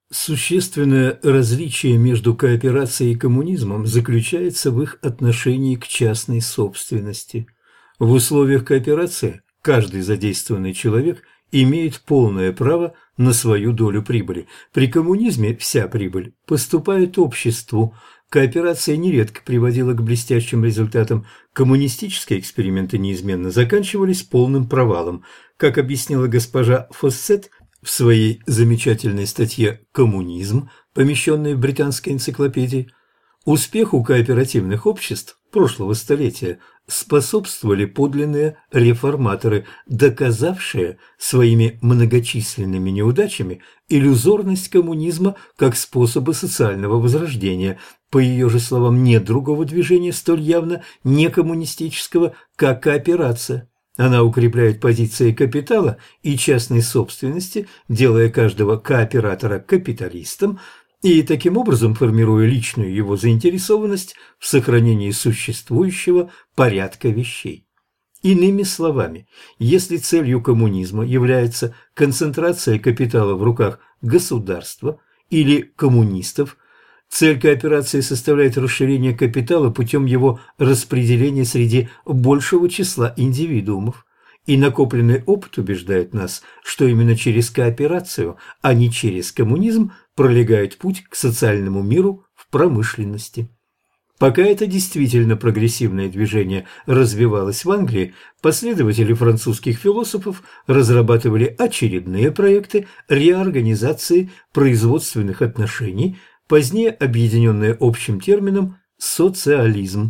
Существенное различие между кооперацией и коммунизмом заключается в их отношении к частной собственности. В условиях кооперации каждый задействованный человек имеет полное право на свою долю прибыли. При коммунизме вся прибыль поступает обществу. Кооперация нередко приводила к блестящим результатам. Коммунистические эксперименты неизменно заканчивались полным провалом. Как объяснила госпожа Фоссет в своей замечательной статье «Коммунизм», помещенной в британской энциклопедии, успеху кооперативных обществ прошлого столетия способствовали подлинные реформаторы, доказавшие своими многочисленными неудачами иллюзорность коммунизма как способа социального возрождения. По ее же словам, нет другого движения столь явно некоммунистического, как кооперация. Она укрепляет позиции капитала и частной собственности, делая каждого кооператора капиталистом и таким образом формируя личную его заинтересованность в сохранении существующего порядка вещей. Иными словами, если целью коммунизма является концентрация капитала в руках государства или коммунистов, цель кооперации составляет расширение капитала путем его распределения среди большего числа индивидуумов. И накопленный опыт убеждает нас, что именно через кооперацию, а не через коммунизм, пролегает путь к социальному миру в промышленности. Пока это действительно прогрессивное движение развивалось в Англии, последователи французских философов разрабатывали очередные проекты реорганизации производственных отношений, позднее объединенные общим термином «социализм».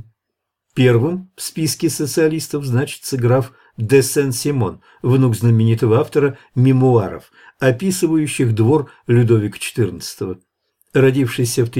Первым в списке социалистов значится граф де Сен-Симон, внук знаменитого автора мемуаров, описывающих двор Людовика XIV. Родившийся в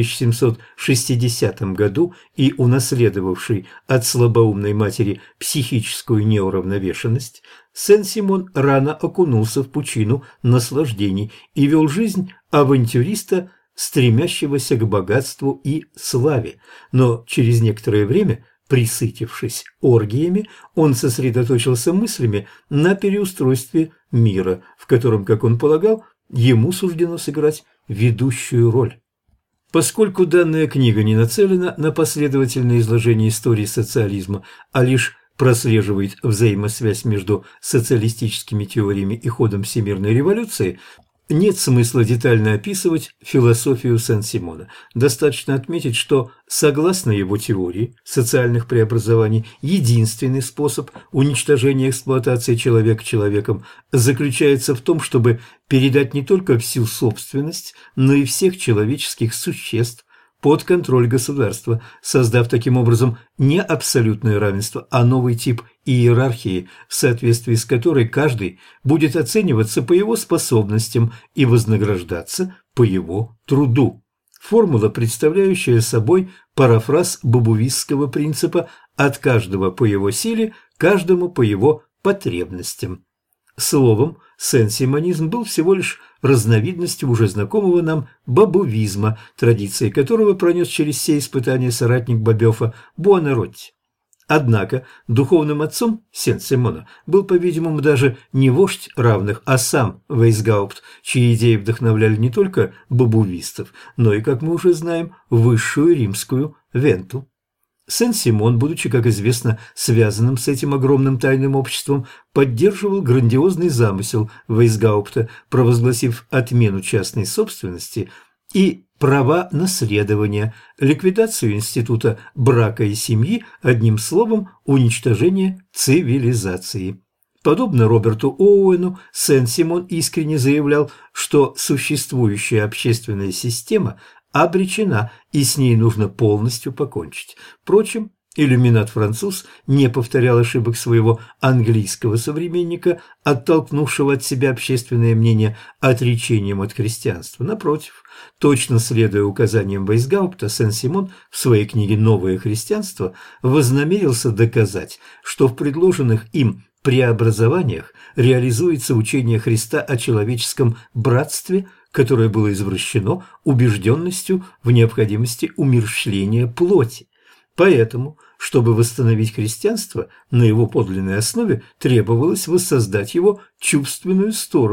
1760 году и унаследовавший от слабоумной матери психическую неуравновешенность, Сен-Симон рано окунулся в пучину наслаждений и вел жизнь авантюриста, стремящегося к богатству и славе, но через некоторое время, присытившись оргиями, он сосредоточился мыслями на переустройстве мира, в котором, как он полагал, ему суждено сыграть ведущую роль. Поскольку данная книга не нацелена на последовательное изложение истории социализма, а лишь прослеживает взаимосвязь между социалистическими теориями и ходом всемирной революции, нет смысла детально описывать философию Сен-Симона. Достаточно отметить, что, согласно его теории социальных преобразований, единственный способ уничтожения эксплуатации человека человеком заключается в том, чтобы передать не только всю собственность, но и всех человеческих существ под контроль государства, создав таким образом не абсолютное равенство, а новый тип иерархии, в соответствии с которой каждый будет оцениваться по его способностям и вознаграждаться по его труду. Формула, представляющая собой парафраз бобувистского принципа «от каждого по его силе, каждому по его потребностям». Словом, сен-симонизм был всего лишь разновидностью уже знакомого нам бобувизма, традиции которого пронес через все испытания соратник Бобёфа Буонаротти. Однако духовным отцом Сен-Симона был, по-видимому, даже не вождь равных, а сам Вейсгаупт, чьи идеи вдохновляли не только бобувистов, но и, как мы уже знаем, высшую римскую Венту. Сен-Симон, будучи, как известно, связанным с этим огромным тайным обществом, поддерживал грандиозный замысел Вейсгаупта, провозгласив отмену частной собственности и права наследования, ликвидацию института брака и семьи, одним словом, уничтожение цивилизации. Подобно Роберту Оуэну, Сен-Симон искренне заявлял, что существующая общественная система обречена, и с ней нужно полностью покончить. Впрочем, иллюминат-француз не повторял ошибок своего английского современника, оттолкнувшего от себя общественное мнение отречением от христианства. Напротив, точно следуя указаниям Вейсгаупта, Сен-Симон в своей книге «Новое христианство» вознамерился доказать, что в предложенных им преобразованиях реализуется учение Христа о человеческом братстве, которое было извращено убежденностью в необходимости умерщвления плоти. Поэтому, чтобы восстановить христианство, на его подлинной основе требовалось воссоздать его чувственную сторону,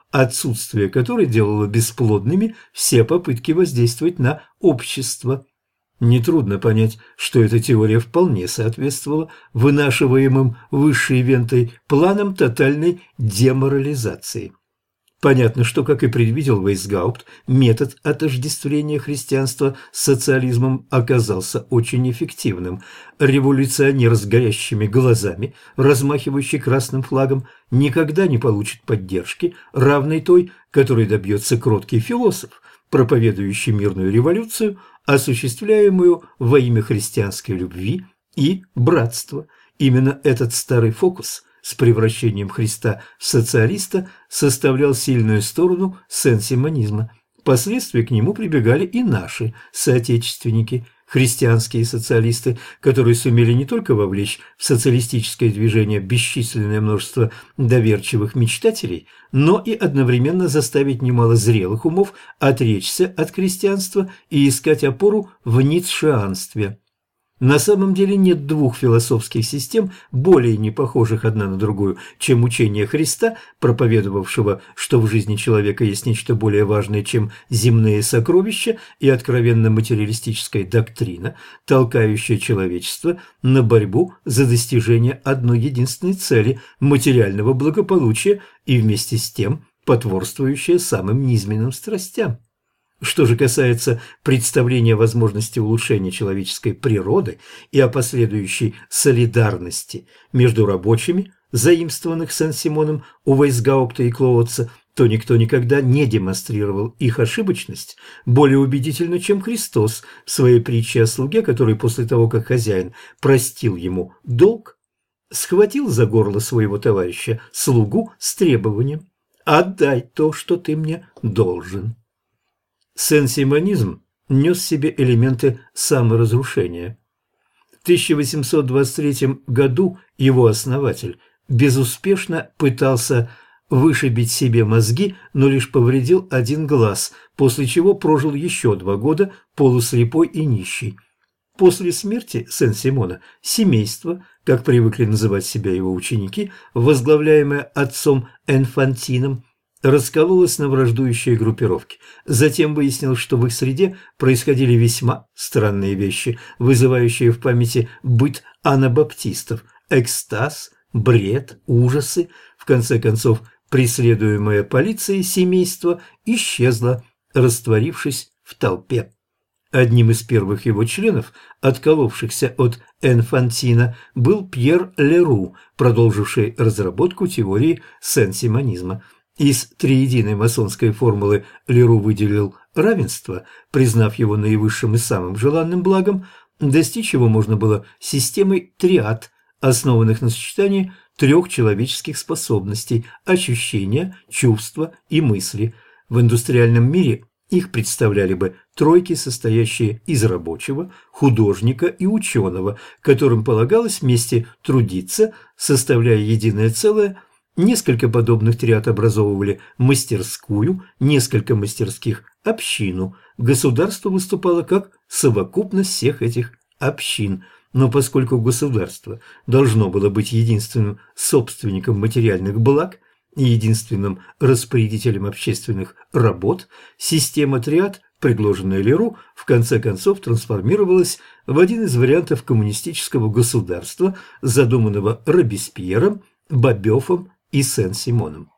отсутствие которой делало бесплодными все попытки воздействовать на общество. Нетрудно понять, что эта теория вполне соответствовала вынашиваемым высшей ивентой планам тотальной деморализации. Понятно, что, как и предвидел Вейсгаупт, метод отождествления христианства с социализмом оказался очень эффективным. Революционер с горящими глазами, размахивающий красным флагом, никогда не получит поддержки, равной той, которой добьется кроткий философ, проповедующий мирную революцию, осуществляемую во имя христианской любви и братства. Именно этот старый фокус с превращением Христа в социалиста составлял сильную сторону сен-симонизма. Впоследствии к нему прибегали и наши соотечественники, христианские социалисты, которые сумели не только вовлечь в социалистическое движение бесчисленное множество доверчивых мечтателей, но и одновременно заставить немало зрелых умов отречься от христианства и искать опору в ницшеанстве. На самом деле нет двух философских систем, более не похожих одна на другую, чем учение Христа, проповедовавшего, что в жизни человека есть нечто более важное, чем земные сокровища, и откровенно материалистическая доктрина, толкающая человечество на борьбу за достижение одной единственной цели – материального благополучия и вместе с тем потворствующая самым низменным страстям. Что же касается представления о возможности улучшения человеческой природы и о последующей солидарности между рабочими, заимствованных Сен-Симоном у Вейсгаупта и Клоутса, то никто никогда не демонстрировал их ошибочность более убедительно, чем Христос в своей притче о слуге, который после того, как хозяин простил ему долг, схватил за горло своего товарища слугу с требованием «Отдай то, что ты мне должен». Сен-симонизм нес в себе элементы саморазрушения. В 1823 году его основатель безуспешно пытался вышибить себе мозги, но лишь повредил один глаз, после чего прожил еще 2 года полуслепой и нищий. После смерти Сен-Симона семейство, как привыкли называть себя его ученики, возглавляемое отцом Энфантином, раскололось на враждующие группировки. Затем выяснилось, что в их среде происходили весьма странные вещи, вызывающие в памяти быт анабаптистов, экстаз, бред, ужасы. В конце концов, преследуемое полицией семейство исчезло, растворившись в толпе. Одним из первых его членов, отколовшихся от Энфантина, был Пьер Леру, продолживший разработку теории сен-симонизма. Из триединой масонской формулы Леру выделил равенство, признав его наивысшим и самым желанным благом. Достичь его можно было системой триад, основанных на сочетании 3 человеческих способностей – ощущения, чувства и мысли. В индустриальном мире их представляли бы тройки, состоящие из рабочего, художника и ученого, которым полагалось вместе трудиться, составляя единое целое. Несколько подобных триад образовывали мастерскую, несколько мастерских – общину. Государство выступало как совокупность всех этих общин. Но поскольку государство должно было быть единственным собственником материальных благ и единственным распорядителем общественных работ, система триад, предложенная Леру, в конце концов трансформировалась в один из вариантов коммунистического государства, задуманного Робеспьером, Бабёфом и Сен-Симоном.